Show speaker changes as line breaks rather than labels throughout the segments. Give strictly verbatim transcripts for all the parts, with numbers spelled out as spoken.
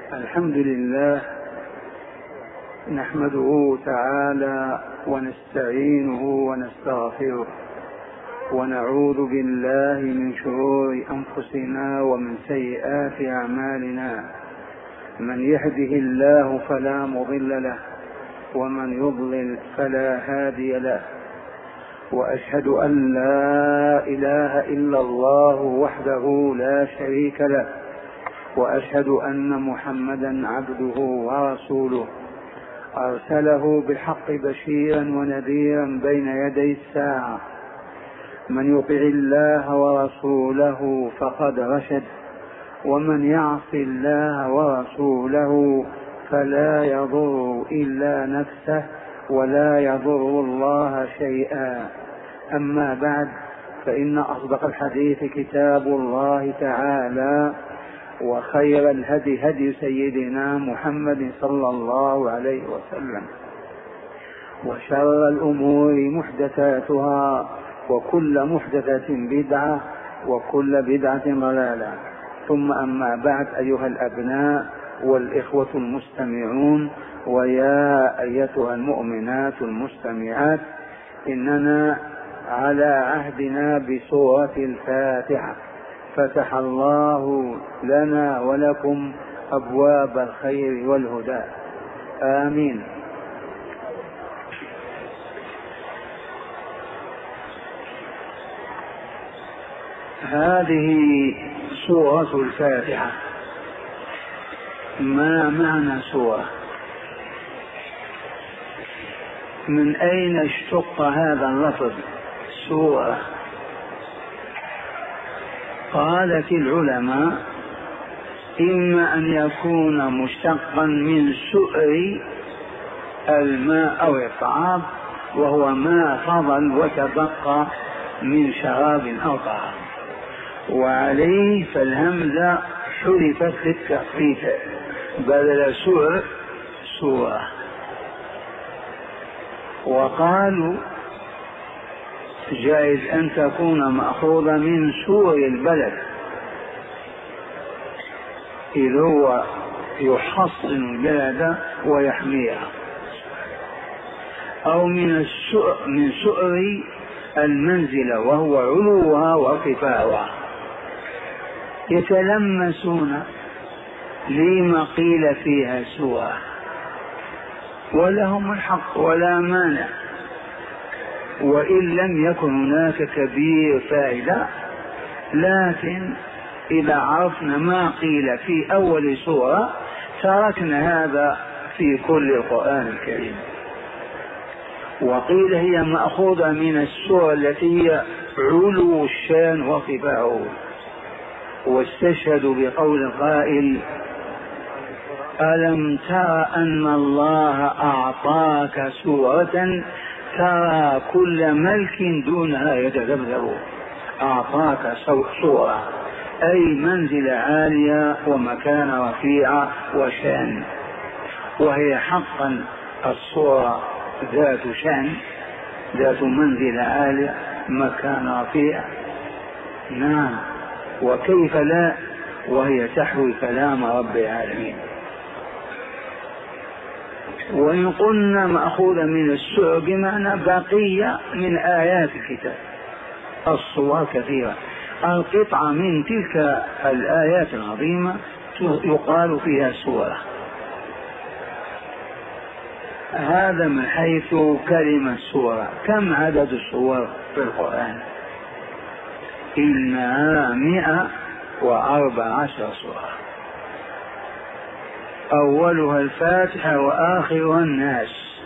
الحمد لله نحمده تعالى ونستعينه ونستغفره ونعوذ بالله من شرور أنفسنا ومن سيئات أعمالنا. من يهده الله فلا مضل له ومن يضلل فلا هادي له، وأشهد أن لا إله إلا الله وحده لا شريك له، وأشهد أن محمدا عبده ورسوله أرسله بالحق بشيرا ونذيرا بين يدي الساعة. من يطع الله ورسوله فقد رشد، ومن يعص الله ورسوله فلا يضر إلا نفسه ولا يضر الله شيئا. أما بعد، فإن أصدق الحديث كتاب الله تعالى، وخير الهدي هدي سيدنا محمد صلى الله عليه وسلم، وشر الأمور محدثاتها، وكل محدثة بدعة، وكل بدعة ضلالة. ثم أما بعد، أيها الأبناء والإخوة المستمعون، ويا أيتها المؤمنات المستمعات، إننا على عهدنا بسورة الفاتحة. فتح الله لنا ولكم أبواب الخير والهدى، آمين. هذه سورة الفاتحة. ما معنى سورة؟ من أين اشتق هذا اللفظ سورة؟ قالت العلماء: إما أن يكون مشتقا من سؤر الماء أو الطعام، وهو ما فضل وتبقى من شراب أو طعام، وعليه فالهمزة حذفت للتخفيف بدل سؤر سورة. وقالوا جائز أن تكون مأخوذة من سور البلد، إذ هو يحصن البلد ويحميها، أو من من سؤر المنزلة وهو علوها وارتفاعها. يتلمسون لما قيل فيها سورة، ولهم الحق ولا مانع، وإن لم يكن هناك كبير فائدة، لكن إذا عرفنا ما قيل في أول سورة تركنا هذا في كل القرآن الكريم. وقيل هي مأخوذة من السورة التي هي علو الشان وارتفاعه، واستشهدوا بقول القائل: ألم تر أن الله أعطاك سورة ترى كل ملك دونها يتذبذب. أعطاك سورة أي منزل عالية ومكان رفيع وشان، وهي حقا الصورة ذات شان، ذات منزل عالية، مكان رفيع. نعم، وكيف لا، وهي تحوي كلام رب العالمين. وإن قلنا مأخوذة من السور بمعنى بقية من آيات الكتاب. الصور كثيرة، القطعة من تلك الآيات العظيمة يقال فيها سورة. هذا من حيث كلمة سورة. كم عدد السور في القرآن؟ إنها مئة وأربع عشر سورة، أولها الفاتحة وآخرها الناس.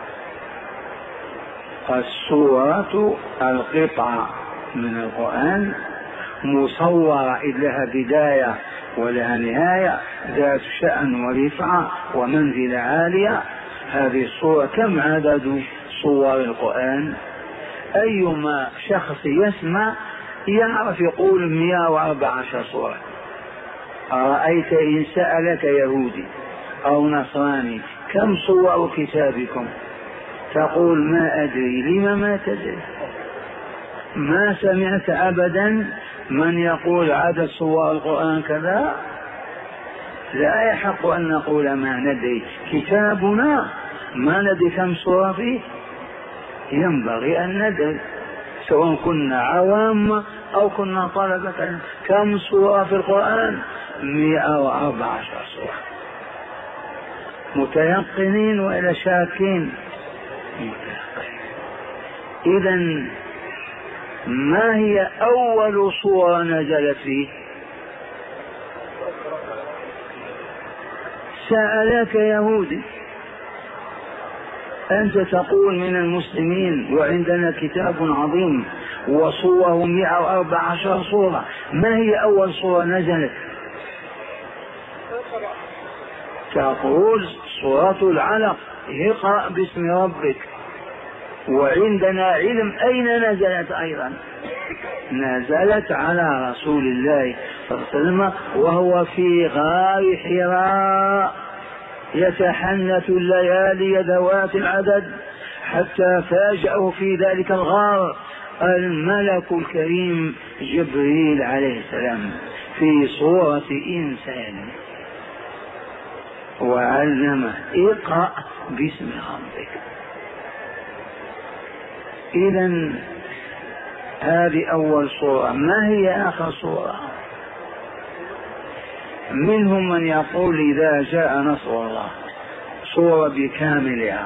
السورة القطعة من القرآن مصورة، إذ لها بداية ولها نهاية، ذات شأن ورفعة ومنزلة عالية. هذه السورة. كم عدد صور القرآن؟ أيما شخص يسمع يعرف يقول مئة وأربع عشر سورة. أرأيت إن سألك يهودي أو نصراني: كم صور كتابكم؟ تقول: ما أدري. لما ما تدري؟ ما سمعت أبدا من يقول عدد صور القرآن كذا. لا يحق أن نقول ما ندري، كتابنا ما ندري كم سورة فيه، ينبغي أن ندري سواء كنا عوام أو كنا طلبة. كم سورة في القرآن؟ مئة وأربع عشر سورة. متيقنين وإلى شاكين؟ إذن ما هي أول سورة نزلت فيه؟ سألك يهودي، أنت تقول من المسلمين وعندنا كتاب عظيم وصوره مئة وأربع عشر سورة، ما هي أول سورة نزلت؟ تقول سورة العلق، اقرأ باسم ربك. وعندنا علم أين نزلت أيضا؟ نزلت على رسول الله صلى الله عليه وسلم وهو في غار حراء يتحنث الليالي ذوات العدد، حتى فاجأه في ذلك الغار الملك الكريم جبريل عليه السلام في صورة إنسان وعلمه اقرأ باسم ربك. إذن هذه أول صورة. ما هي آخر صورة؟ منهم من يقول إذا جاء نصر الله، صورة بكاملها،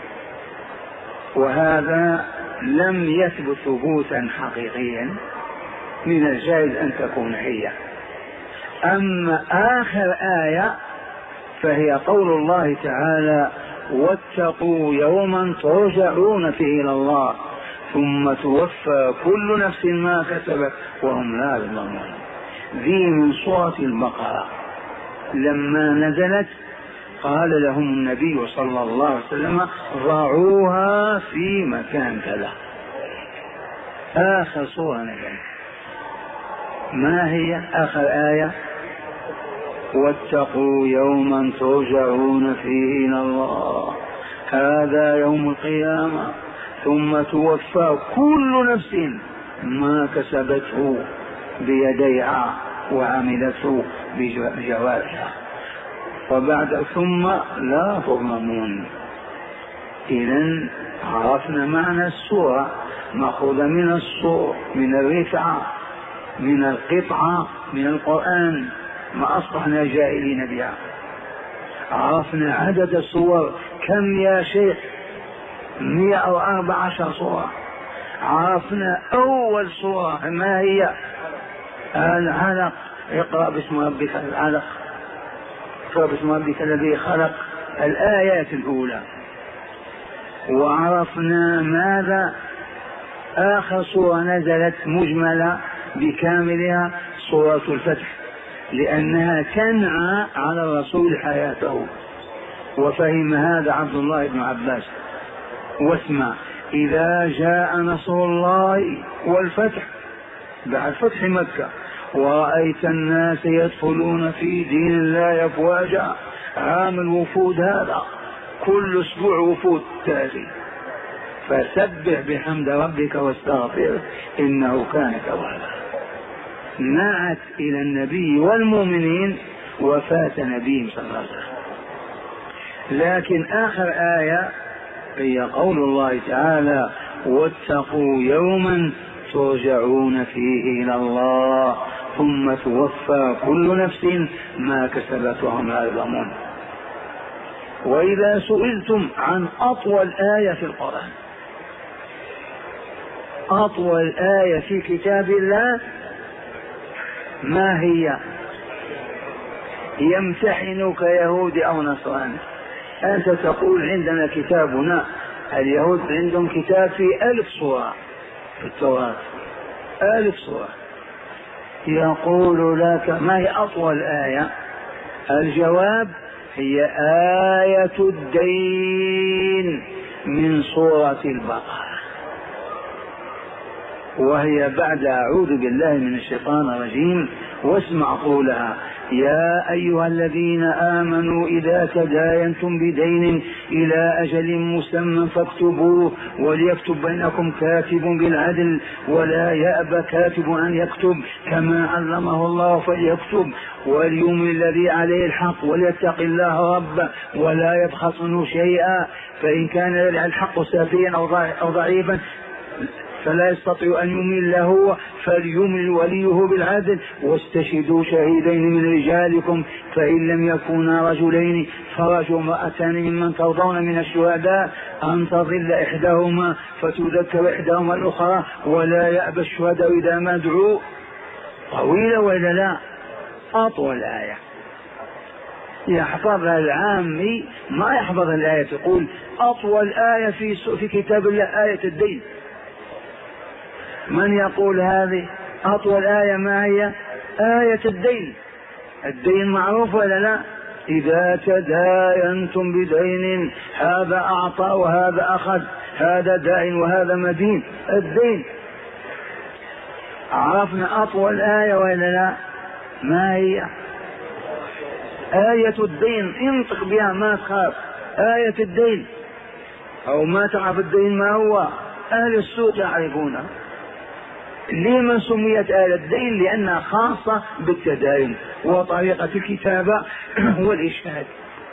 وهذا لم يثبت ثبوتا حقيقيا، من الجائز أن تكون هي. أما آخر آية فهي قول الله تعالى واتقوا يوما ترجعون فيه إلى الله ثم توفى كل نفس ما كسبت وهم لا يظلمون. ذي من سورة البقرة. لما نزلت قال لهم النبي صلى الله عليه وسلم ضعوها في مكان كذا. آخر سورة نزلت ما هي آخر آية؟ واتقوا يوما ترجعون فيه إلى الله هذا يوم القيامة ثم توفى كل نفس ما كسبته بيديها وعملته بجوارحها وبعد ثم لا تظلمون. إذن عرفنا معنى السورة، مأخوذة من الصور، من الرفعة، من القطعة من القرآن، ما أصبحنا جاهلين بها. عرفنا عدد السور كم يا شيخ؟ مئة وأربع عشر سورة. عرفنا أول سورة ما هي؟ العلق، اقرأ باسم ربك العلق، اقرأ باسم ربك الذي خلق، الآيات الأولى. وعرفنا ماذا؟ آخر سورة نزلت مجملة بكاملها سورة الفتح، لأنها تنعى على الرسول حياته، وفهم هذا عبد الله بن عباس. واسمع إذا جاء نصر الله والفتح، بعد فتح مكة، ورأيت الناس يدخلون في دين الله أفواجا، عام الوفود هذا كل أسبوع وفود تأتي، فسبح بحمد ربك واستغفره إنه كان توابا. نعت إلى النبي والمؤمنين وفاة نبيهم صلى الله عليه وسلم. لكن آخر آية هي قول الله تعالى واتقوا يوما ترجعون فيه إلى الله ثم توفى كل نفس ما كسبت وهم لا يظلمون. وإذا سئلتم عن أطول آية في القرآن، أطول آية في كتاب الله ما هي؟ يمتحنك يهودي أو نصراني. أنت تقول عندنا كتابنا، اليهود عندهم كتاب في ألف سورة في التوراة، ألف سورة. يقول لك ما هي أطول آية؟ الجواب هي آية الدين من سورة البقرة، وهي بعد أعوذ بالله من الشيطان الرجيم واسمع قولها يا أيها الذين آمنوا إذا تداينتم بدين إلى أجل مسمى فاكتبوه وليكتب بينكم كاتب بالعدل ولا يأبى كاتب أن يكتب كما علمه الله فليكتب وليمن الذي عليه الحق وليتق الله ربه ولا يبخس منه شيئا فإن كان الحق سافيا أو ضعيفا فلا يستطيع أن يمل له فليمل وليه بالعدل واستشهدوا شهيدين من رجالكم فإن لم يكونا رجلين فرجل امرأتان ممن ترضون من الشهداء أن تضل إحداهما فتذكر إحداهما الأخرى ولا يأبى الشهداء إذا ما دعوا. طويلة ولا لا؟ أطول آية يحفظها العامي ما يحفظ الآية. يقول أطول آية في في كتاب الله آية الدين. من يقول هذه أطول آية؟ ما هي؟ آية الدين. الدين معروف ولا لا؟ إذا تداينتم بدين هذا أعطى وهذا أخذ هذا دائن وهذا مدين. الدين عرفنا أطول آية ولا لا؟ ما هي؟ آية الدين. انطق بها ما تخاف. آية الدين. أو ما تعرف الدين ما هو؟ أهل السوق يعرفونه. لما سميت آية الدين؟ لأنها خاصة بالتداين وطريقة الكتابة والإشهاد.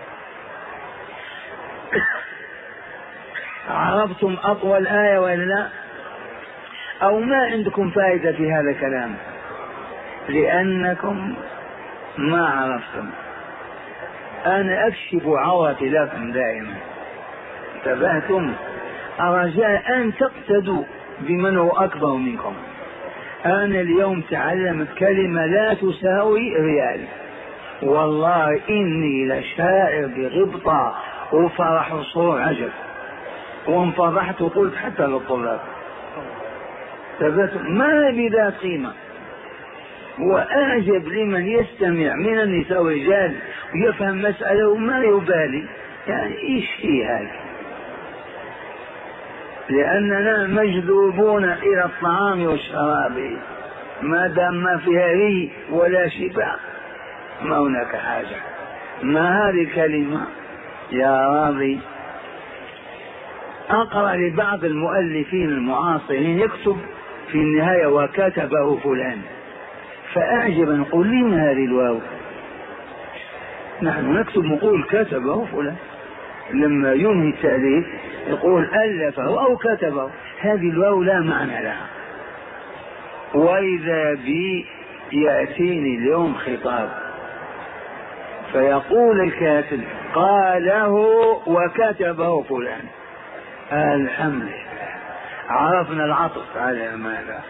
عرفتم أطول آية ولا لا؟ أو ما عندكم فائدة في هذا الكلام لأنكم ما عرفتم. أنا أكشف عورتي لكم دائما. انتبهتم؟ أرجاء أن تقتدوا بمن هو أكبر منكم. أنا اليوم تعلمت كلمة لا تساوي ريال والله إني لشاعر بغبطة وفرح وصور عجب وانفضحت وقلت حتى للطلاب ما بذات قيمة. وأعجب لمن يستمع من النساء والرجال ويفهم مسألة وما يبالي يعني إيش في هذا. لأننا مجذوبون إلى الطعام والشراب ما دام ما فيها ري ولا شبع ما هناك حاجة. ما هذه الكلمة يا راضي؟ أقرأ لبعض المؤلفين المعاصرين يكتب في النهاية وكتبه فلان فأعجب نقول لما هذه الواو؟ نحن نكتب نقول كتبه فلان لما ينهي التأليف يقول ألفه أو كتبه. هذه الواو لا معنى لها. وإذا بي يأتيني اليوم خطاب فيقول الكاتب قاله وكتبه فلان الحمد لله عرفنا العطف على ماذا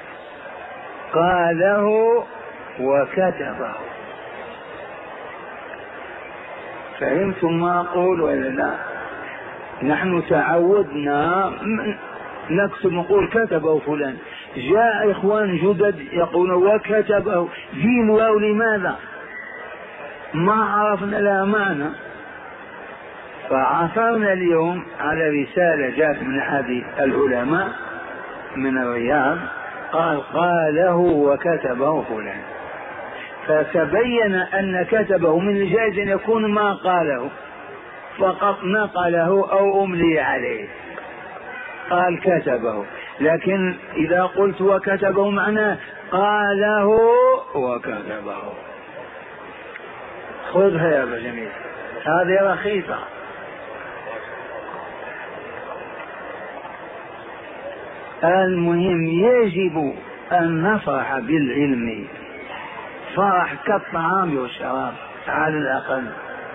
قاله وكتبه. فهمتم ما أقول ولا لا؟ نحن تعودنا نكتب نقول كتبه فلان. جاء إخوان جدد يقولون وكتبه جيم واو لماذا؟ ما عرفنا لها معنى. فعثرنا اليوم على رسالة جاءت من أحد العلماء من الرياض قال قاله وكتبه فلان فتبين أن كتبه من الجائز أن يكون ما قاله فقط نقله أو أملي عليه قال كتبه. لكن إذا قلت وكتبه معناه قاله وكتبه. خذها يا أبا جميل هذه رخيصة. المهم يجب أن نفرح بالعلم فرح كالطعام والشراب على الأقل.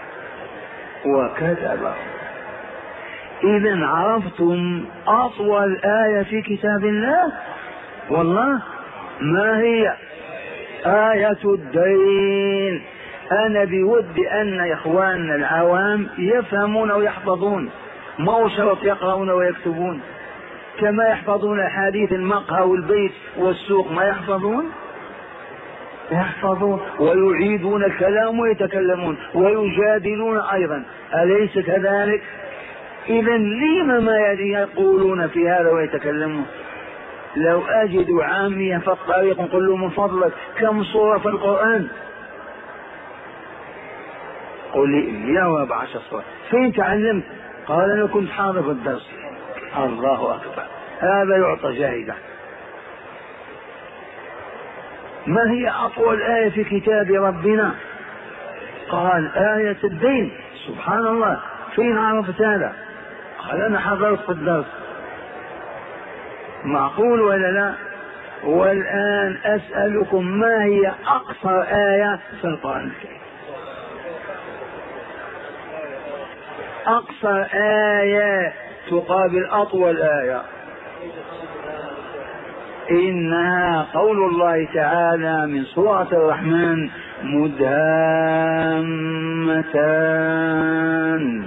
وكتبه. إذن عرفتم أطول آية في كتاب الله والله ما هي؟ آية الدين. أنا بودي أن إخواننا العوام يفهمون ويحفظون ما هو شرط يقرؤون ويكتبون كما يحفظون حديث المقهى والبيت والسوق ما يحفظون يحفظون ويعيدون الكلام ويتكلمون ويجادلون أيضا أليس كذلك؟ إذن لما ما يقولون في هذا ويتكلمون؟ لو أجد عاميا في الطريق نقول له من فضلك كم صورة في القرآن قل لي مئة وأربعة عشر صورة. فين تعلمت؟ قال أنا كنت حاضر في الدرس. الله أكبر، هذا يعطى جائزة. ما هي أطول آية في كتاب ربنا؟ قال آية الدين. سبحان الله، فين عرفت هذا؟ قال أنا حضرت في الدرس. معقول ولا لا؟ والآن أسألكم ما هي أقصر آية في القرآن الكريم؟ أقصر آية تقابل أطول آية. إنها قول الله تعالى من سورة الرحمن: مدهامتان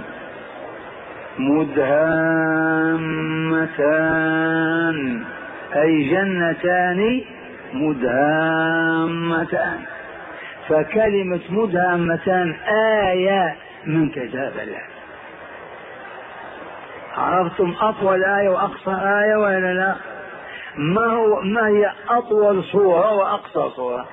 مدهامتان أي جنتان مدهامتان. فكلمة مدهامتان آية من كتاب الله. عرفتم أطول آية وأقصى آية ولا لا؟ ما هو ما هي أطول صورة وأقصى صورة؟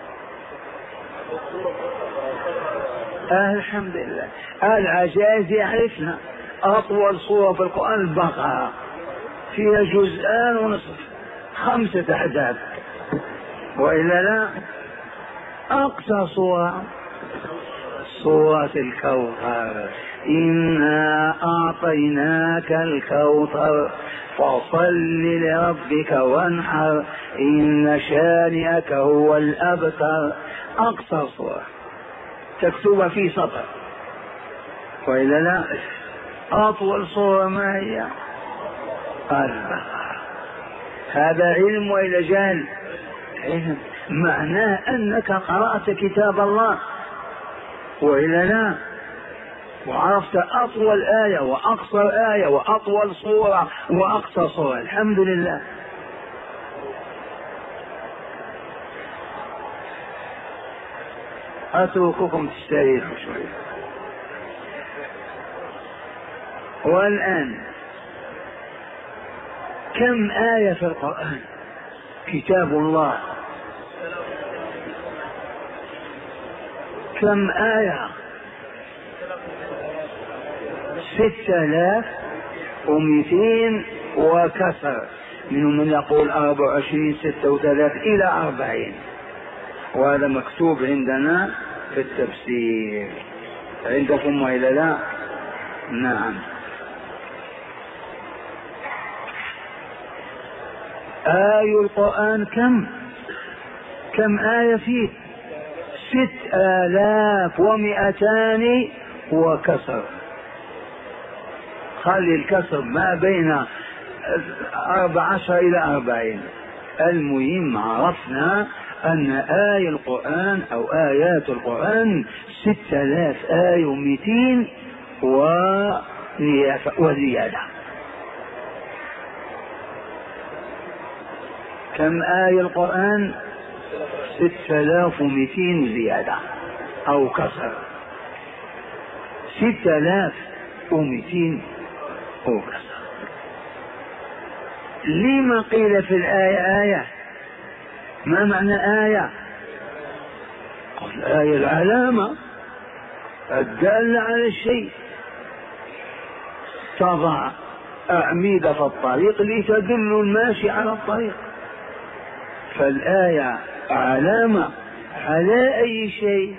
آه الحمد لله، العجائز يعرفنا. أطول صورة في القرآن البقرة، فيها جزءان ونصف، خمسة أحزاب، وإلا لا؟ أقصى صورة سورة الكوثر: إنا أعطيناك الكوثر فصل لربك وانحر إن شانئك هو الأبتر. أقصى صورة تكتبها في سطر، وإلا لا؟ أطول صورة ما هي؟ البقرة. هذا علم وإلى جهل؟ علم. معناه أنك قرأت كتاب الله، وإلا لا؟ وعرفت أطول آية وأقصر آية وأطول صورة وأقصى صورة. الحمد لله. أترككم تستريحوا شوية. والآن كم آية في القرآن؟ كتاب الله كم آية؟ ستة آلاف ومئتين وكسر، منهم من يقول أربع وعشرين ستة وثلاث إلى أربعين، وهذا مكتوب عندنا في التفسير. عندكم وإلا لا؟ نعم. آية القرآن كم؟ كم آية فيه؟ ست آلاف ومئتان وكسر. خلي الكسر ما بين أربع عشر إلى أربعين. المهم عرفنا أن آية القرآن أو آيات القرآن ستة آلاف آية ومئتين وزيادة. كم آية القرآن؟ ستة آلاف ومئتين زيادة أو كسر. ستة آلاف ومئتين أو كسر. لما قيل في الآية آية؟ ما معنى آية؟ الآية العلامة الدالة على الشيء، تضع أعمدة في الطريق لتدل الماشي على الطريق. فالآية علامة على أي شيء؟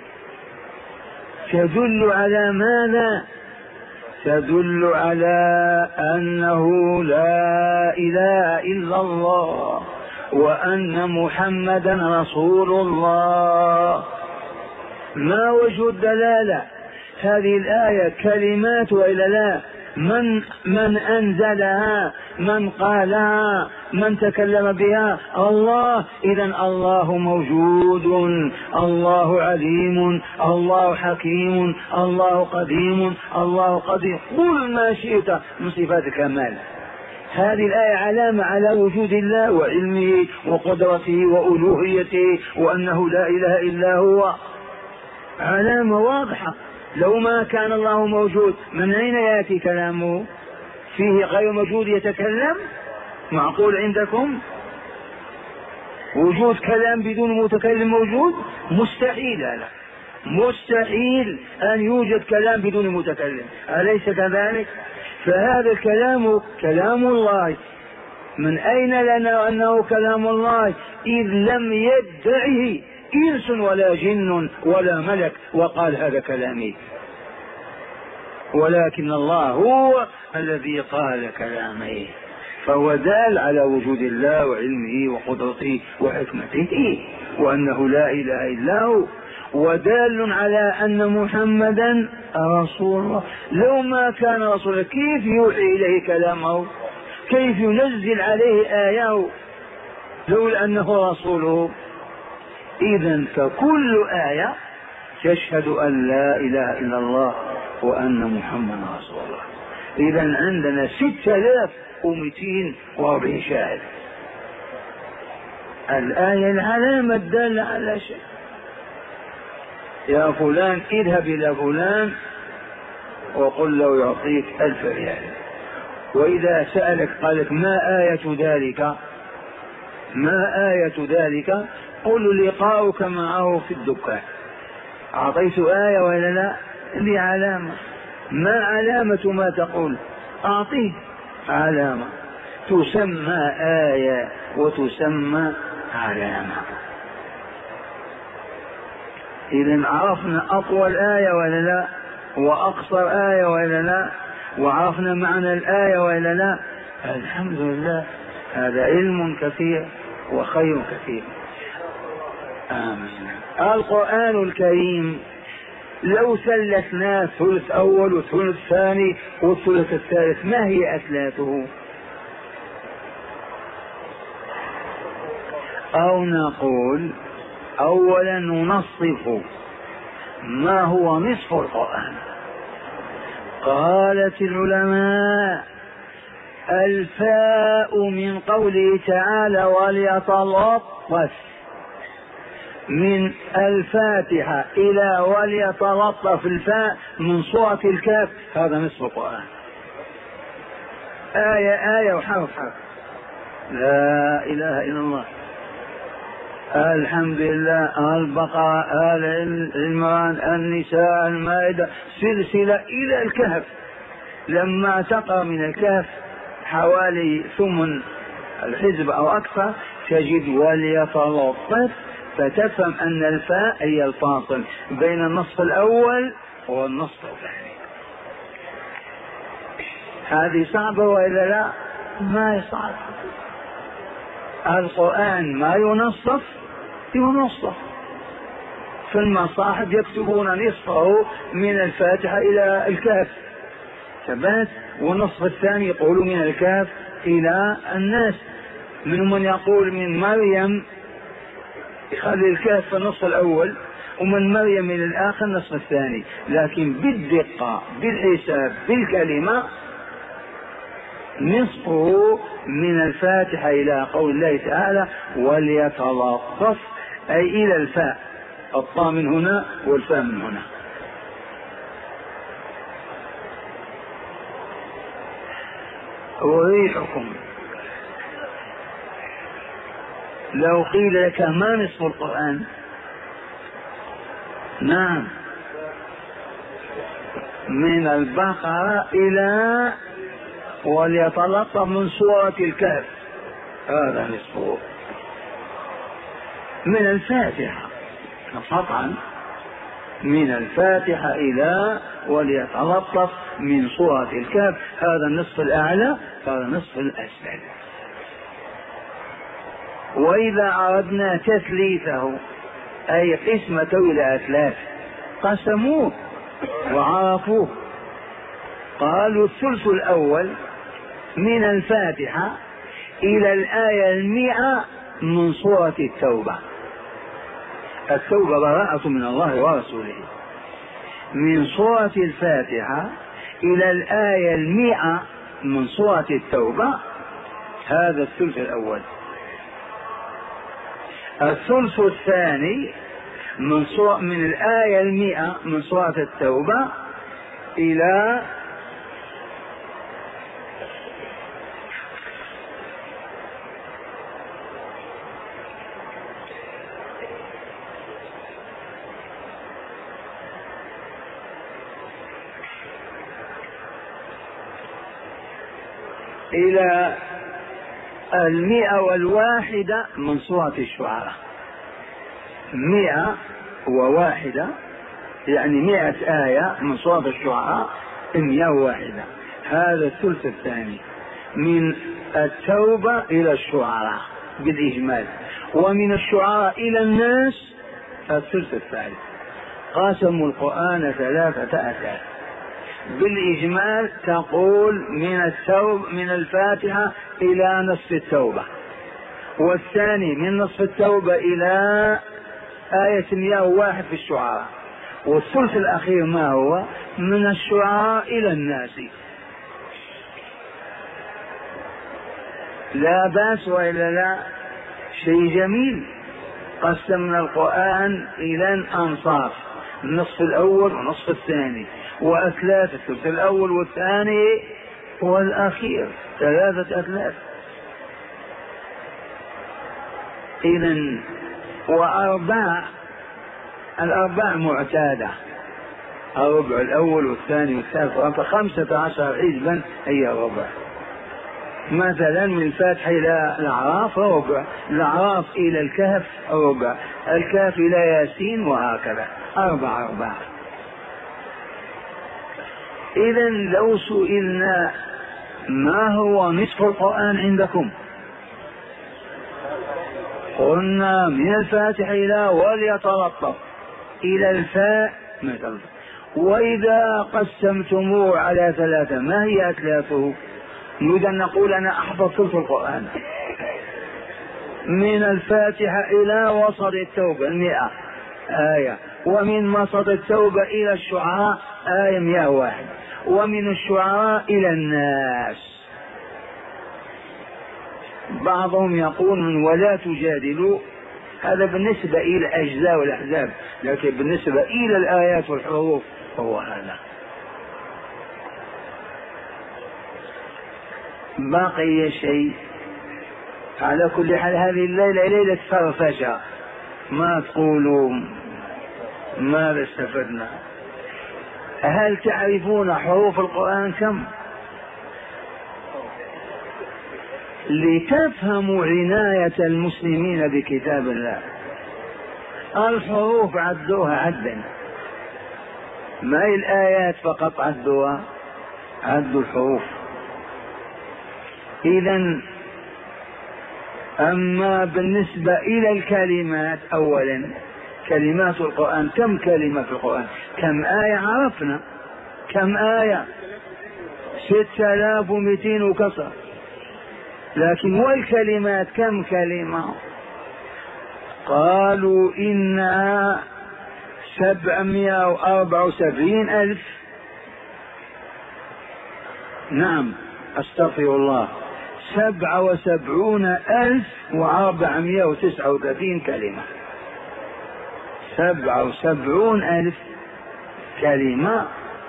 تدل على ماذا؟ تدل على أنه لا إله إلا الله وأن محمدا رسول الله. ما وجه الدلالة؟ هذه الآية كلمات وإلا لا؟ من من أنزلها؟ من قالها؟ من تكلم بها؟ الله. إذن الله موجود، الله عليم، الله حكيم، الله قديم، الله قدير، قل ما شئت من صفات الكمال. هذه الآية علامة على وجود الله وعلمه وقدرته وألوهيته وأنه لا إله إلا هو. علامة واضحة. لو ما كان الله موجود من أين يأتي كلامه؟ فيه غير موجود يتكلم؟ معقول عندكم وجود كلام بدون متكلم موجود؟ مستحيل. هذا مستحيل أن يوجد كلام بدون متكلم، أليس كذلك؟ فهذا الكلام كلام الله. من أين لنا أنه كلام الله إذ لم يدعه إنس ولا جن ولا ملك وقال هذا كلامي، ولكن الله هو الذي قال كلامه، فهو دال على وجود الله وعلمه وقدرته وحكمته وأنه لا إله إلا هو، ودال على أن محمدا رسول الله. لو ما كان رسولا كيف يوحي إليه كلامه؟ كيف ينزل عليه آياه لولا أنه رسوله؟ إذن فكل آية تشهد أن لا إله إلا الله وأن محمدا رسول الله. إذن عندنا ستة آلاف ومئتين وأربعين شاهد. الآية العلامة الدالة على شيء. يا فلان اذهب إلى فلان وقل له يعطيك ألف ريال، وإذا سألك قالك ما آية ذلك ما آية ذلك قل لقاؤك معه في الدكان. أعطيت آية ولا لا؟ لي علامة. ما علامة ما تقول؟ أعطيه علامة تسمى آية وتسمى علامة. إذن عرفنا أطول آية ولا لا، وأقصر آية ولا لا، وعرفنا معنى الآية ولا لا. الحمد لله، هذا علم كثير وخير كثير. آمين. القرآن الكريم لو ثلثناه ثلث أول وثلث ثاني والثلث الثالث ما هي أثلاثه؟ أو نقول أولا ننصف ما هو نصف القرآن. قالت العلماء الفاء من قوله تعالى وليتلطف، من الفاتحة إلى وليتلطف الفاء من سورة الكهف، هذا نصف القرآن. آية آية وحرف حرف. لا إله إلا الله، الحمد لله، البقرة، آل عمران، النساء، المائدة، سلسلة إلى الكهف. لما تقرأ من الكهف حوالي ثمن الحزب أو أكثر تجد وليتلطف، فتفهم أن الفاء هي الفاصل بين النصف الأول والنصف الثاني. هذه صعبة وإلا لا؟ ما هي صعبة. القرآن ما ينصف ينصف في المصاحف، يكتبون نصفه من الفاتحة إلى الكهف ثبات، والنصف الثاني يقول من الكهف إلى الناس. من من يقول من مريم يخلي الكهف في النصف الأول، ومن مريم من الآخر النصف الثاني، لكن بالدقة بالحساب بالكلمة نصفه من الفاتحة إلى قول الله تعالى وليتلطف، أي إلى الفاء، الطاء من هنا والفاء من هنا. أريحكم لو قيل لك ما نصف القرآن؟ نعم، من البقرة إلى وليتلطف من سورة الكهف، هذا نصفه. من الفاتحة قطعا، من الفاتحة إلى وليتلطف من سورة الكهف، هذا النصف الأعلى، هذا النصف الأسفل. وإذا أردنا تثليثه أي قسمته إلى أثلاث قسموه وعرفوه، قالوا الثلث الأول من الفاتحة إلى الآية المئة من سورة التوبة. التوبة براءة من الله ورسوله. من سورة الفاتحة إلى الآية المئة من سورة التوبة، هذا الثلث الأول. الثلث الثاني من, من الآية المئة من سورة التوبة إلى إلى المئة والواحدة من سورة الشعراء. مئة وواحدة يعني مئة آية من سورة الشعراء، مئة وواحدة. هذا الثلث الثاني من التوبة إلى الشعراء بالإجمال، ومن الشعراء إلى الناس الثلث الثالث. قاسموا القرآن ثلاثة أثلاث. بالإجمال تقول من التوب من الفاتحة إلى نصف التوبة، والثاني من نصف التوبة إلى آية مئة وواحد في الشعراء، والثلث الأخير ما هو من الشعراء إلى الناس. لا بأس وإلا لا، شيء جميل. قسمنا القرآن إلى أنصاف، النصف الأول والنصف الثاني وأثلاث، الثلث الأول والثاني والأخير ثلاثة أثلاث. إذن وأرباع، الأرباع معتادة، الربع الأول والثاني والثالث والرابع، خمسة عشر حزبا هي الربع. مثلا من الفاتحة إلى الأعراف ربع، الأعراف إلى الكهف ربع، الكهف إلى ياسين، وهكذا أربع أرباع. إذا لو سئلنا ما هو نصف القرآن عندكم قلنا من الفاتحة إلى وليتلطف إلى الفاء مثلا. وإذا قسمتموه على ثلاثة ما هي أثلاثه؟ نريد أن نقول أنا أحفظ ثلث القرآن من الفاتحة إلى وسط التوبة المئة آية، ومن وسط التوبة إلى الشعراء آية مئة واحد، ومن الشعراء إلى الناس. بعضهم يقول من ولا تجادلوا، هذا بالنسبة إلى الأجزاء والأحزاب، لكن بالنسبة إلى الآيات والحروف هو هذا. باقي شيء. على كل حال هذه الليلة ليلة فرفشة، ما تقولوا ماذا استفدنا. هل تعرفون حروف القرآن كم؟ لتفهموا عناية المسلمين بكتاب الله. الحروف عدوها عدا، ما هي الآيات فقط عدوها، عدوا الحروف. إذن أما بالنسبة إلى الكلمات، أولا كلمات القرآن، كم كلمة في القرآن؟ كم آية عرفنا؟ كم آية؟ ستة آلاف ومئتين وكسر. لكن والكلمات كم كلمة؟ قالوا إنها سبعمائة وأربعة وسبعين ألف. نعم استغفر الله، سبعة وسبعون ألف وأربعمائة وتسعة وثلاثين كلمة. سبعة وسبعون ألف كلمة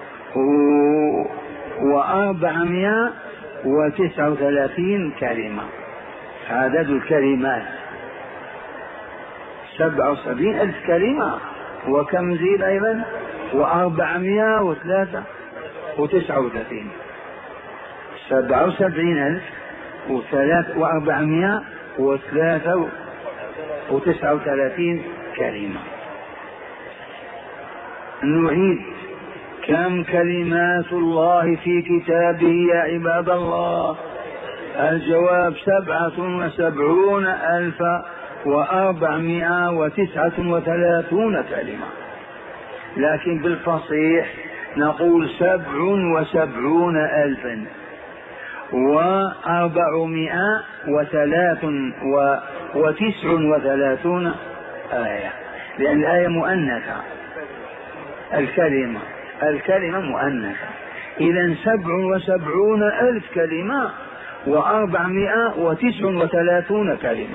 وأربعمائة وتسعة وثلاثين كلمة، عدد الكلمات سبعة وسبعين ألف كلمة. وكم زيد أيضا؟ وأربعمائة وثلاثة وتسعة وثلاثين. سبعة وسبعين ألف وثلاث وأربعمائة وثلاثة وتسعة وثلاثين كلمة. نعيد: كم كلمات الله في كتابه يا عباد الله؟ الجواب: سبعة وسبعون ألف وأربعمائة وتسعة وثلاثون كلمة. لكن بالفصيح نقول سبع وسبعون ألفا وأربعمائة وثلاث وتسع وثلاثون آية، لأن الآية مؤنثة، الكلمة الكلمة مؤنثة. إذن سبع وسبعون ألف كلمة وأربعمائة وتسع وثلاثون كلمة.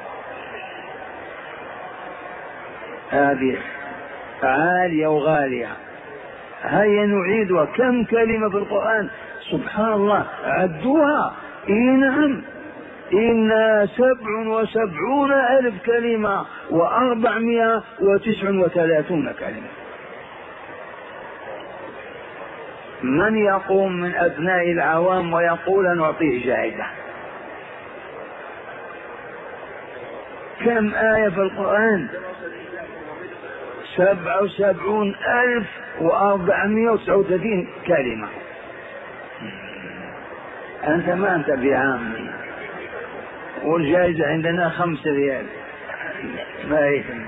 هذه عالية وغالية. هيا نعيدها: كم كلمة في القرآن؟ سبحان الله، عدوها. إيه نعم، إن سبع وسبعون ألف كلمة وأربعمائة وتسع وثلاثون كلمة. من يقوم من أبناء العوام ويقول نعطيه جائزة؟ كم آية في القرآن؟ سبع وسبعون ألف وأربعمائة وتسعة وثلاثين كلمة. أنت ما أنت بعامي، والجائزة عندنا خمس ريال ما يهم.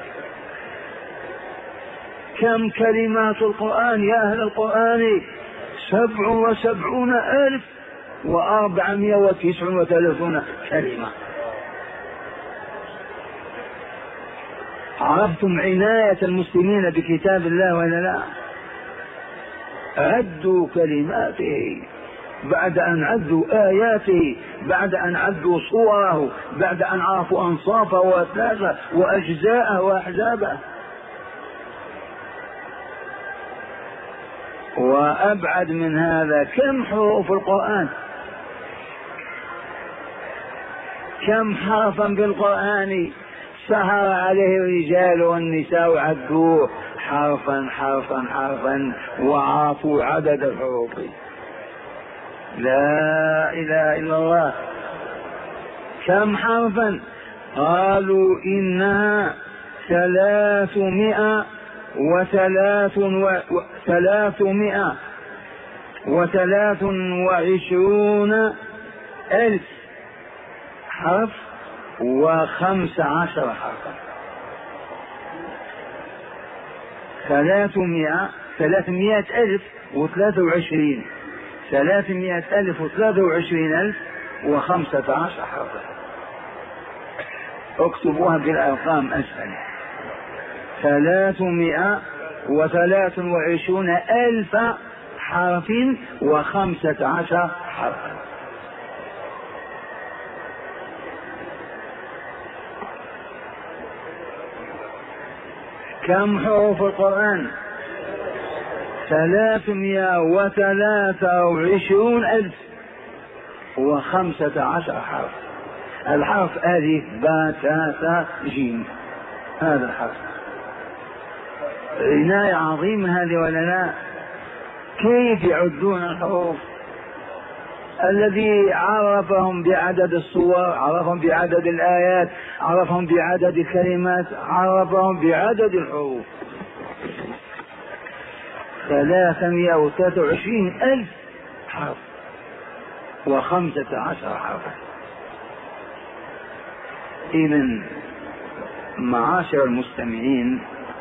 كم كلمات القرآن يا أهل القرآن؟ سبع وسبعون ألف وأربعمائة وتسع وثلاثون كلمة. عرفتم عناية المسلمين بكتاب الله ولا لا؟ عدوا كلماته بعد أن عدوا آياته، بعد أن عدوا صوره، بعد أن عرفوا أنصافه وأثلاثه وأجزاءه وأحزابه. وأبعد من هذا، كم حروف القرآن؟ كم حرفا بالقرآن؟ سهر عليه الرجال والنساء عدوه حرفا حرفا حرفا وعرفوا عدد الحروف. لا إله إلا الله. كم حرفا؟ قالوا إنها ثلاثمائة وثلاث وثلاثمائة وثلاث وعشرون ألف حرف وخمس عشر حرفا. ثلاثمائة ثلاثمائة ألف وثلاثة وعشرين ثلاثمائة ألف وثلاثة وعشرين ألف وخمسة عشر حرفا. اكتبوها بالأرقام أسهل. ثلاثمائة وثلاث وعشرون ألف حرف وخمسة عشر حرفا. كم حروف القرآن؟ ثلاثمائة وثلاثة وعشرون ألف وخمسة عشر حرف. الحرف ألف باء تاء ثاء جيم، هذا الحرف. عناية عظيمة هذه ولا لا؟ كيف يعدون الحروف؟ الذي عرفهم بعدد الصور، عرفهم بعدد الآيات، عرفهم بعدد الكلمات، عرفهم بعدد الحروف. ثلاثمائة وثلاثة وعشرين ألف حرف وخمسة عشر حرفا. إذن معاشر المستمعين،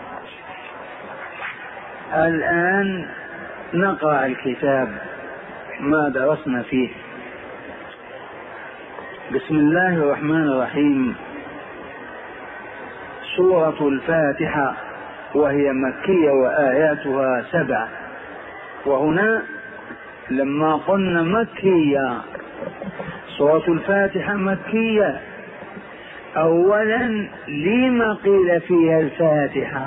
الآن نقرأ الكتاب ما درسنا فيه. بسم الله الرحمن الرحيم. سورة الفاتحة، وهي مكية وآياتها سبع. وهنا لما قلنا مكية، سورة الفاتحة مكية. أولا لما قيل فيها الفاتحة؟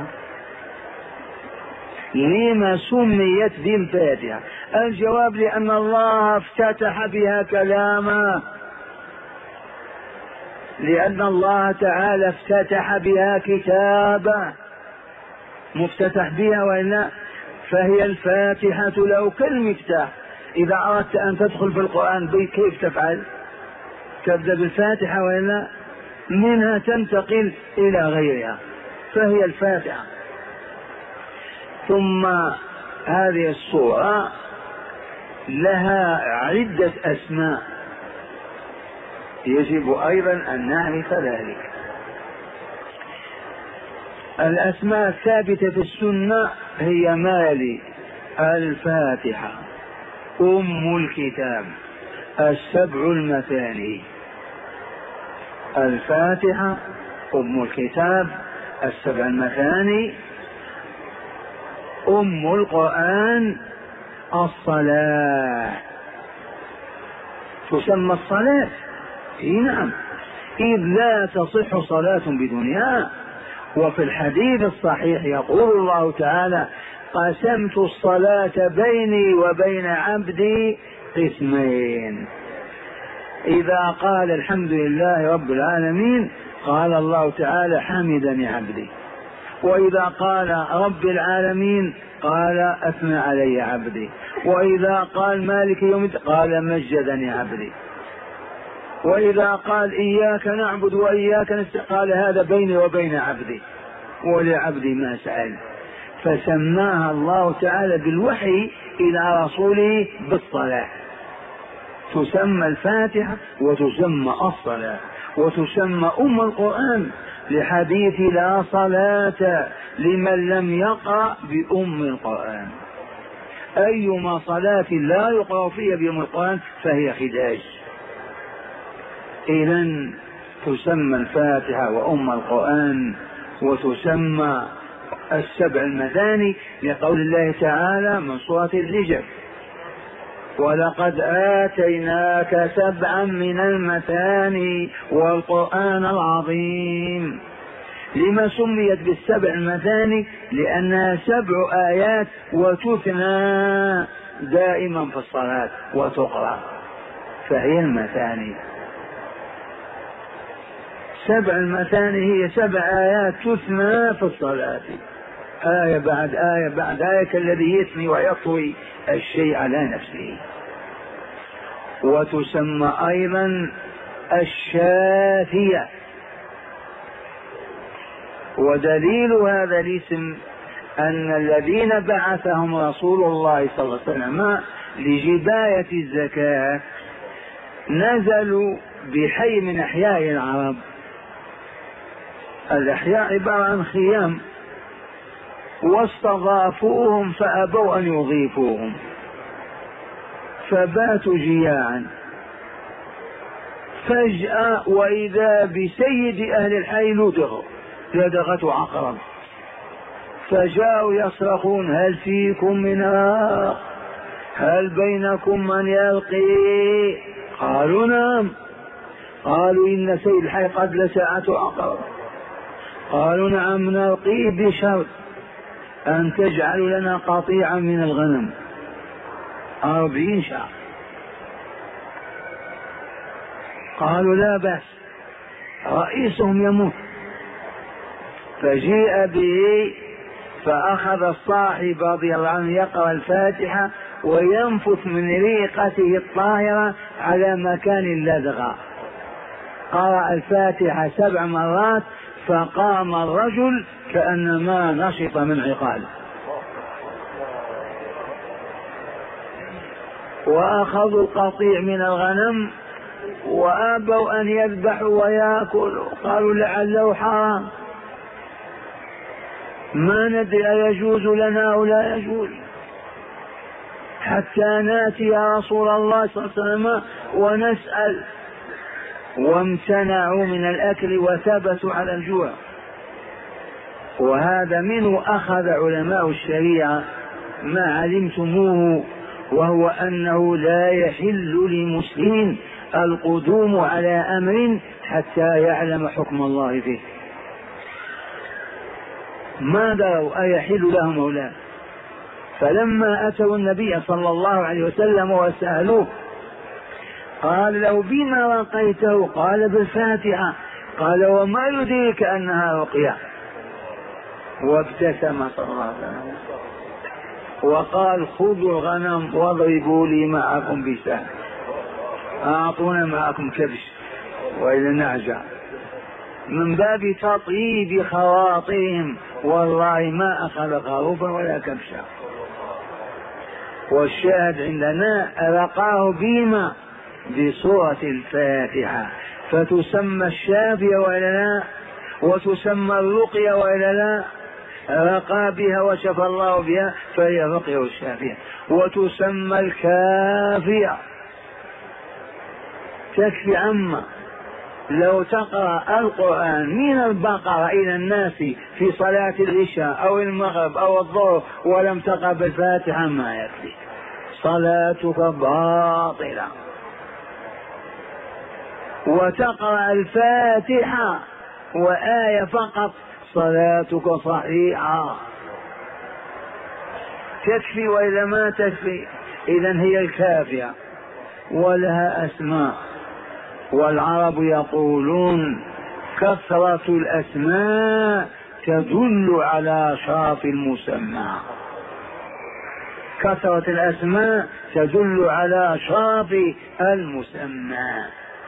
لما سميت بالفاتحة؟ الجواب لأن الله افتتح بها كلامه، لأن الله تعالى افتتح بها كتابه، مفتتح بها وإلا فهي الفاتحة له كالمفتاح. إذا أردت أن تدخل في القرآن كيف تفعل؟ تبدأ بالفاتحة وإلا منها تنتقل إلى غيرها، فهي الفاتحة. ثم هذه السورة لها عدة أسماء، يجب أيضا أن نعرف ذلك. الأسماء الثابتة في السنة هي مالي، الفاتحة، أم الكتاب، السبع المثاني. الفاتحة، أم الكتاب، السبع المثاني، أم القرآن، الصلاة. تسمى الصلاة، اي نعم، إذ لا تصح صلاة بدونها. وفي الحديث الصحيح يقول الله تعالى: قسمت الصلاة بيني وبين عبدي قسمين. إذا قال الحمد لله رب العالمين قال الله تعالى: حمدني عبدي. وإذا قال رب العالمين قال أثنى علي عبدي، وإذا قال مالك يوم الدين قال مجدني عبدي، وإذا قال إياك نعبد وإياك نستعين قال هذا بيني وبين عبدي ولعبدي ما سأل. فسماها الله تعالى بالوحي إلى رسوله بالصلاة، تسمى الفاتحة وتسمى الصلاة وتسمى أم القرآن، لحديث لا صلاة لمن لم يقرأ بأم القرآن. أيما صلاة لا يقرأ فيها بأم القرآن فهي خداج. إذن تسمى الفاتحة وأم القرآن، وتسمى السبع المثاني لقول الله تعالى من سورة الحجر ولقد آتيناك سبعا من المثاني والقرآن العظيم. لما سميت بالسبع المثاني؟ لأنها سبع آيات وتثنى دائما في الصلاة وتقرأ، فهي المثاني. سبع المثاني هي سبع آيات تثنى في الصلاة، آية بعد آية بعد آية، كالذي يثني ويطوي الشيء على نفسه. وتسمى أيضا الشافية، ودليل هذا الاسم أن الذين بعثهم رسول الله صلى الله عليه وسلم لجباية الزكاة نزلوا بحي من أحياء العرب. الأحياء عبارة عن خيام، واستضافوهم فأبوا أن يضيفوهم فباتوا جياعا. فجأة وإذا بسيد أهل الحي لدغ لدغته عقرب، فجاءوا يصرخون هل فيكم من راق؟ هل بينكم من يلقي؟ قالوا نعم. قالوا إن سيد الحي قد لساعته عقرب. قالوا نعم نلقيه بشرط أن تجعلوا لنا قطيعا من الغنم أربعين شهر. قالوا لا بأس، رئيسهم يموت. فجيء به فأخذ الصاحب رضي الله عنه يقرأ الفاتحة وينفث من ريقته الطاهرة على مكان اللدغة. قرأ الفاتحة سبع مرات فقام الرجل كأنما نشط من عقال. وأخذوا القطيع من الغنم وأبوا أن يذبحوا ويأكلوا، قالوا لعله حرام، ما ندري أيجوز لنا أو لا يجوز، حتى ناتي يا رسول الله صلى الله عليه وسلم ونسأل. وامتنعوا من الأكل وثبتوا على الجوع. وهذا منه أخذ علماء الشريعة ما علمتموه، وهو أنه لا يحل لمسلم القدوم على أمر حتى يعلم حكم الله فيه. ما دروا أيحل لهم أو لا. فلما أتوا النبي صلى الله عليه وسلم وسألوه قال له بما رقيته؟ قال بالفاتحة. قال وما يدريك أنها رقية؟ وابتسم صلى الله عليه وسلم وقال خذوا الغنم واضربوا لي معكم بسهم، أعطونا معكم كبش وإلى نعجة، من باب تطيب خواطرهم. والله ما أخذ خروفا ولا كبشا. والشاهد عندنا رقاه بما بسورة الفاتحة، فتسمى الشافية وإلا لا؟ وتسمى الرقية وإلا لا؟ رقى بها وشفى الله بها فهي رقية الشافية. وتسمى الكافية، تكفي عما لو تقرأ القرآن من البقرة إلى الناس في صلاة العشاء أو المغرب أو الظهر ولم تقرأ بالفاتحة ما يكفي، صلاتك باطلة. وتقرأ الفاتحة وآية فقط صلاتك صحيحة، تكفي وإذا ما تكفي. إذن هي الكافية ولها أسماء. والعرب يقولون كثرة الأسماء تدل على شرف المسمى. كثرة الأسماء تدل على شرف المسمى.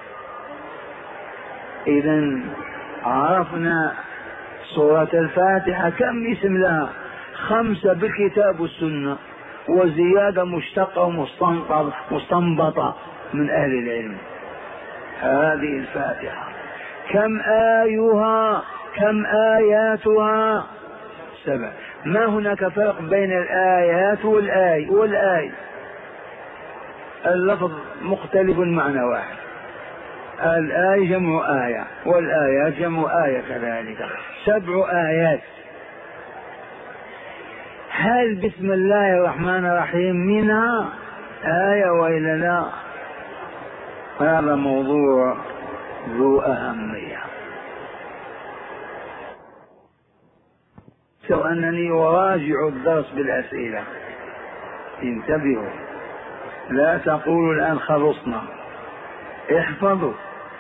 إذن عرفنا سورة الفاتحة كم اسم لها؟ خمسة بالكتاب والسنة، وزيادة مشتقة ومستنبطة من أهل العلم. هذه الفاتحة كم آيها؟ كم آياتها؟ سبع. ما هناك فرق بين الآيات والآي والآي، اللفظ مختلف معنى واحد. الآي جمع آية والآيات جمع آية كذلك، سبع آيات. هل بسم الله الرحمن الرحيم منها آية وإلا لا؟ هذا موضوع ذو أهمية. سو أنني أراجع الدرس بالأسئلة، انتبهوا، لا تقولوا الآن خلصنا، احفظوا.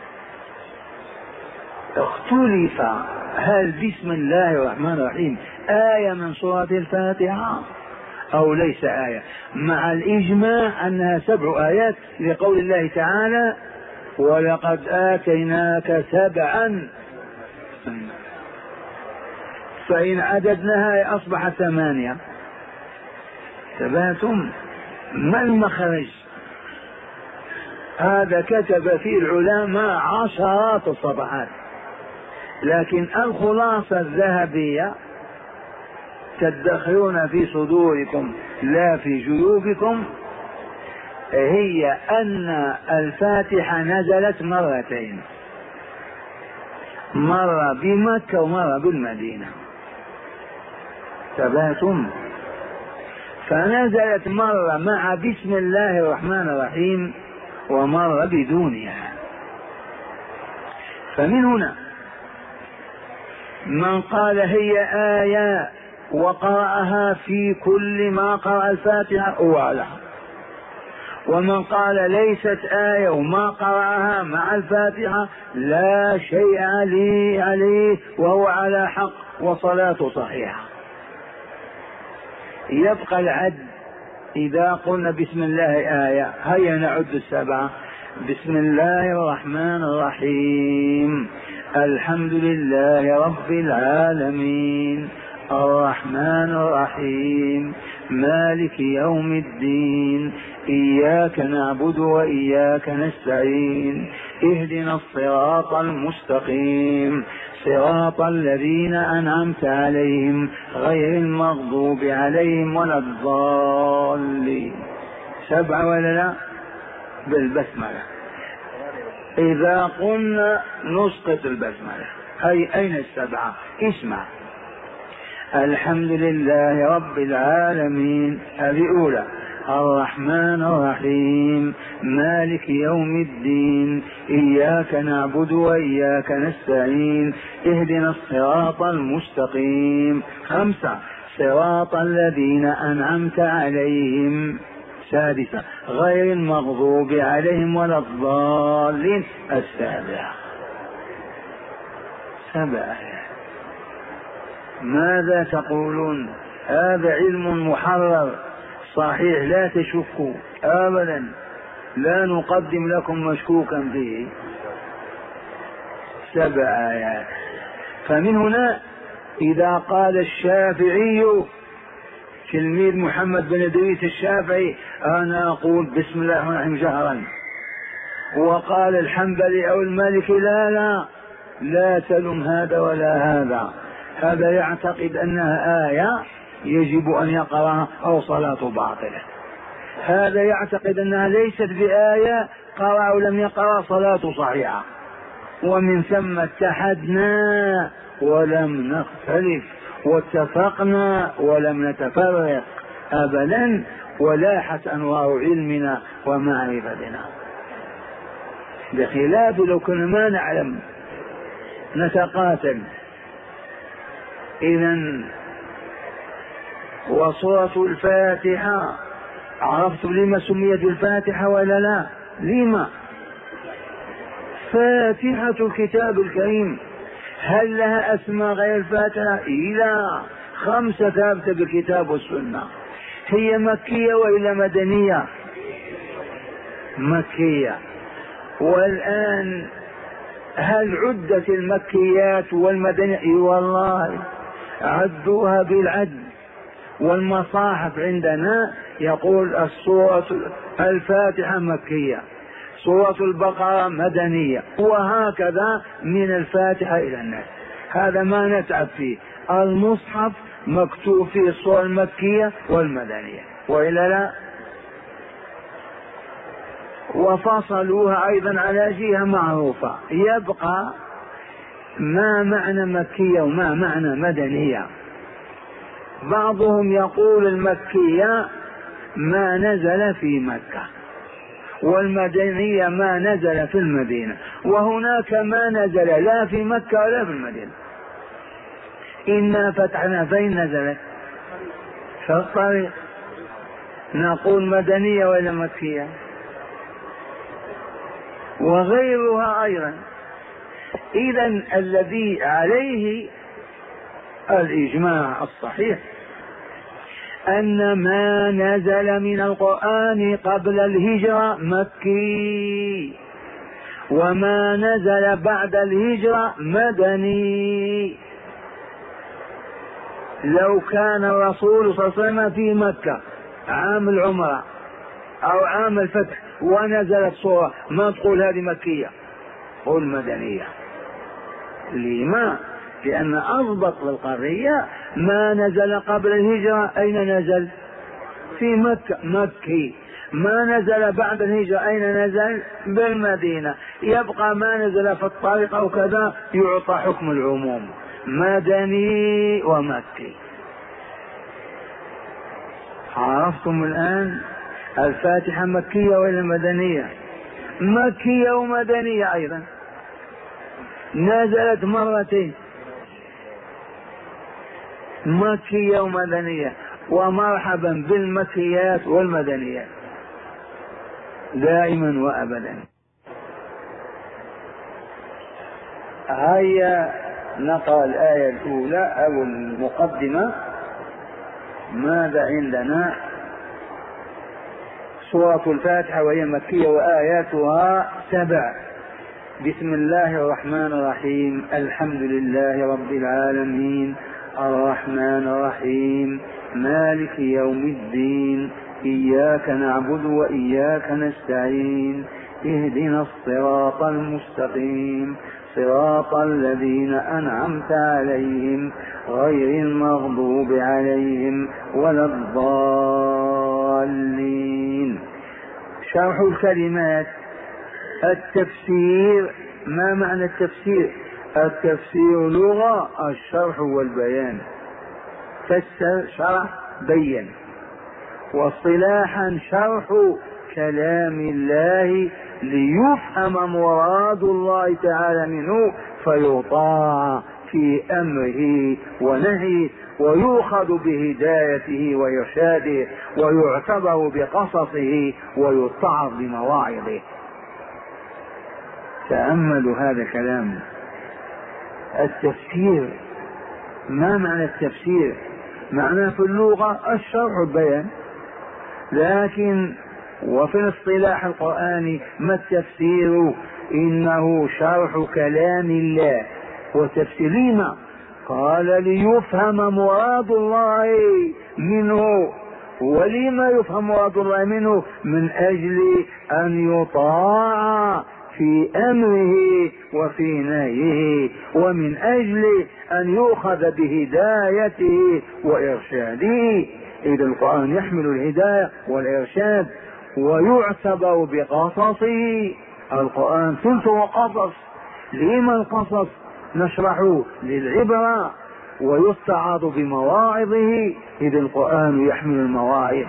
اختلف هل بسم الله الرحمن الرحيم آية من سورة الفاتحة أو ليس آية، مع الإجماع أنها سبع آيات لقول الله تعالى ولقد آتيناك سبعا، فإن عددناها أصبحت ثمانية. تباتم ما المخرج؟ هذا كتب فيه العلماء عشرات الصفحات، لكن الخلاصة الذهبية تدخرون في صدوركم لا في جيوبكم، هي أن الفاتحة نزلت مرتين، مرة بمكة ومرة بالمدينة. تباتم، فنزلت مرة مع بسم الله الرحمن الرحيم ومرة بدونها. فمن هنا من قال هي آية وقرأها في كل ما قرأ الفاتحة هو على حق، ومن قال ليست آية وما قرأها مع الفاتحة لا شيء عليه عليه وهو على حق وصلاته صحيحة. يبقى العد إذا قلنا بسم الله آية، هيا نعد السبعة. بسم الله الرحمن الرحيم، الحمد لله رب العالمين، الرحمن الرحيم، مالك يوم الدين، إياك نعبد وإياك نستعين، اهدنا الصراط المستقيم، صراط الذين أنعمت عليهم غير المغضوب عليهم ولا الضالين. سبعة ولا لا؟ بالبسملة. إذا قلنا نسقط البسملة، هي أين السبعة؟ اسمع: الحمد لله رب العالمين، هذه أولى. الرحمن الرحيم، مالك يوم الدين، إياك نعبد وإياك نستعين، اهدنا الصراط المستقيم. خمسة: صراط الذين أنعمت عليهم. سادسة: غير المغضوب عليهم ولا الضالين. السابعة. سبعة. ماذا تقولون؟ هذا علم محرر صحيح، لا تشكوا أبدا، لا نقدم لكم مشكوكا فيه. سبع آيات. فمن هنا إذا قال الشافعي تلميذ محمد بن إدريس الشافعي أنا أقول بسم الله الرحمن الرحيم جهرا، وقال الحنبلي أو المالكي لا لا لا تلم هذا ولا هذا، هذا يعتقد أنها آية يجب أن يقرأها أو صلاة باطلة، هذا يعتقد أنها ليست بآية قرأ أو لم يقرأ صلاة صحيحة. ومن ثم اتحدنا ولم نختلف، واتفقنا ولم نتفرق أبدا، ولاحت أنوار علمنا ومعرفتنا، بخلاف لو كنا ما نعلم نتقاتل. إذن وسورة الفاتحة، عرفت لما سميت الفاتحة ولا لا؟ لما؟ فاتحة الكتاب الكريم، هل لها أسماء غير الفاتحة؟ لا، خمسة ثابتة بالكتاب والسنة. هي مكية وإلا مدنية؟ مكية. والآن هل عدت المكيات والمدنية؟ اي والله عدوها بالعد. والمصاحف عندنا يقول السورة الفاتحة مكية، سورة البقرة مدنية، وهكذا من الفاتحة إلى الناس. هذا ما نتعب فيه، المصحف مكتوب فيه السور المكية والمدنية، وإلا لا. وفصلوها أيضا على جهة معروفة. يبقى ما معنى مكية وما معنى مدنية. بعضهم يقول المكية ما نزل في مكة، والمدنية ما نزل في المدينة، وهناك ما نزل لا في مكة ولا في المدينة. إنا فتحنا فين نزلت؟ في الطريق. نقول مدنية ولا مكية؟ وغيرها أيضا. إذن الذي عليه الإجماع الصحيح أن ما نزل من القرآن قبل الهجرة مكي، وما نزل بعد الهجرة مدني. لو كان الرسول صلى الله عليه وسلم في مكة عام العمرة أو عام الفتح ونزلت صورة، ما تقول هذه مكية، قل مدنية. لما؟ لأن أضبط للقضية ما نزل قبل الهجرة أين نزل؟ في مكة، مكي. ما نزل بعد الهجرة أين نزل؟ بالمدينة. يبقى ما نزل في الطريق أو كذا يعطى حكم العموم، مدني ومكي. عرفتم الآن الفاتحة مكية ولا مدنية؟ مكية ومدنية أيضا، نزلت مرتين، مكية ومدنية. ومرحبا بالمكيات والمدنيات دائما وأبدا. هيا نقرأ الآية الأولى أو المقدمة. ماذا عندنا؟ سورة الفاتحة وهي مكية وآياتها سبع. بسم الله الرحمن الرحيم. الحمد لله رب العالمين الرحمن الرحيم مالك يوم الدين إياك نعبد وإياك نستعين اهدنا الصراط المستقيم صراط الذين أنعمت عليهم غير المغضوب عليهم ولا الضالين. شرح الكلمات. التفسير. ما معنى التفسير؟ التفسير لغة الشرح والبيان. فسر شرح بين. واصطلاحا شرح كلام الله ليفهم مراد الله تعالى منه فيطاع في أمره ونهيه ويؤخذ بهدايته وإرشاده ويعتبر بقصصه ويتعظ بمواعظه. تأملوا هذا الكلام. التفسير. ما معنى التفسير؟ معناه في اللغة الشرح والبيان، لكن وفي الاصطلاح القرآني ما التفسير؟ إنه شرح كلام الله. وتفسير لما؟ قال ليفهم مراد الله منه. ولما يفهم مراد الله منه؟ من أجل أن يطاع في أمره وفي نهيه، ومن أجل أن يؤخذ بهدايته وإرشاده. إذا القرآن يحمل الهداية والإرشاد ويعتبر بقصصه. القرآن ثلثه قصص. لما القصص؟ نشرحه للعبرة ويستعاض بمواعظه. إذا القرآن يحمل المواعظ.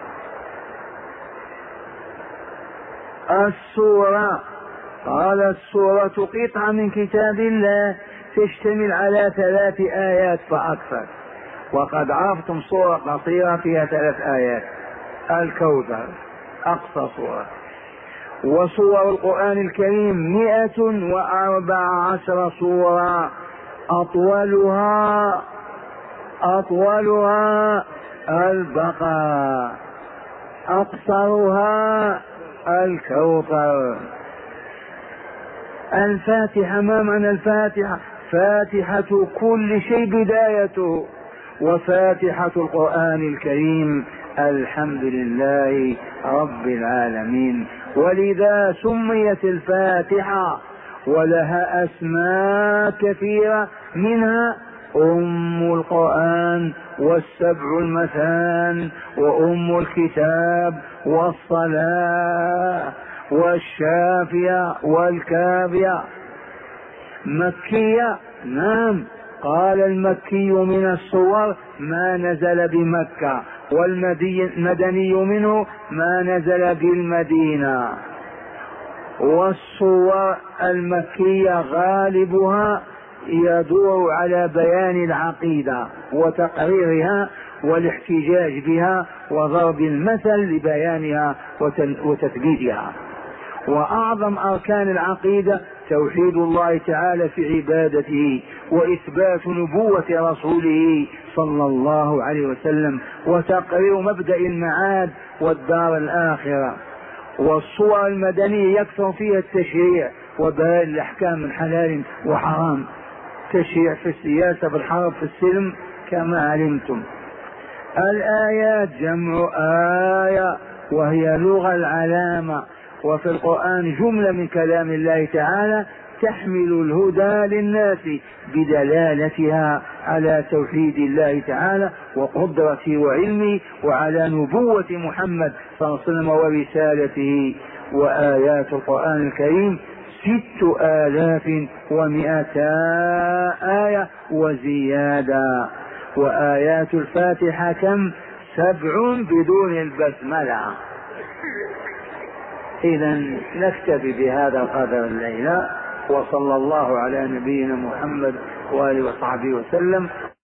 السورة. قال السورة قطعة من كتاب الله تشتمل على ثلاث آيات فأكثر. وقد عرفتم سورة قصيرة فيها ثلاث آيات، الكوثر أقصى سورة. وسور القرآن الكريم مئة وأربع عشر سورة أطولها أطولها البقرة، أقصرها الكوثر. الفاتحة ما معنى الفاتحة؟ فاتحة كل شيء بدايته، وفاتحة القرآن الكريم الحمد لله رب العالمين. ولذا سميت الفاتحة، ولها أسماء كثيرة، منها أم القرآن والسبع المثان وأم الكتاب والصلاة والشافية والكافية. مكية، نعم، قال المكي من الصور ما نزل بمكة، والمدني منه ما نزل بالمدينة. والصور المكية غالبها يدور على بيان العقيدة وتقريرها والاحتجاج بها وضرب المثل لبيانها وتثبيتها. وأعظم أركان العقيدة توحيد الله تعالى في عبادته، وإثبات نبوة رسوله صلى الله عليه وسلم، وتقرير مبدأ المعاد والدار الآخرة. والصور المدنية يكثر فيها التشريع وبيان الأحكام من حلال وحرام، تشريع في السياسة، في الحرب، في السلم كما علمتم. الآيات جمع آية، وهي لغة العلامة، وفي القرآن جملة من كلام الله تعالى تحمل الهدى للناس بدلالتها على توحيد الله تعالى وقدرته وعلمه، وعلى نبوة محمد صلى الله عليه وسلم ورسالته. وآيات القرآن الكريم ست آلاف ومئتا آية وزيادة. وآيات الفاتحة كم؟ سبع بدون البسملة. إذا نكتفي بهذا القدر الليلة، وصلى الله على نبينا محمد وآله وصحبه وسلم.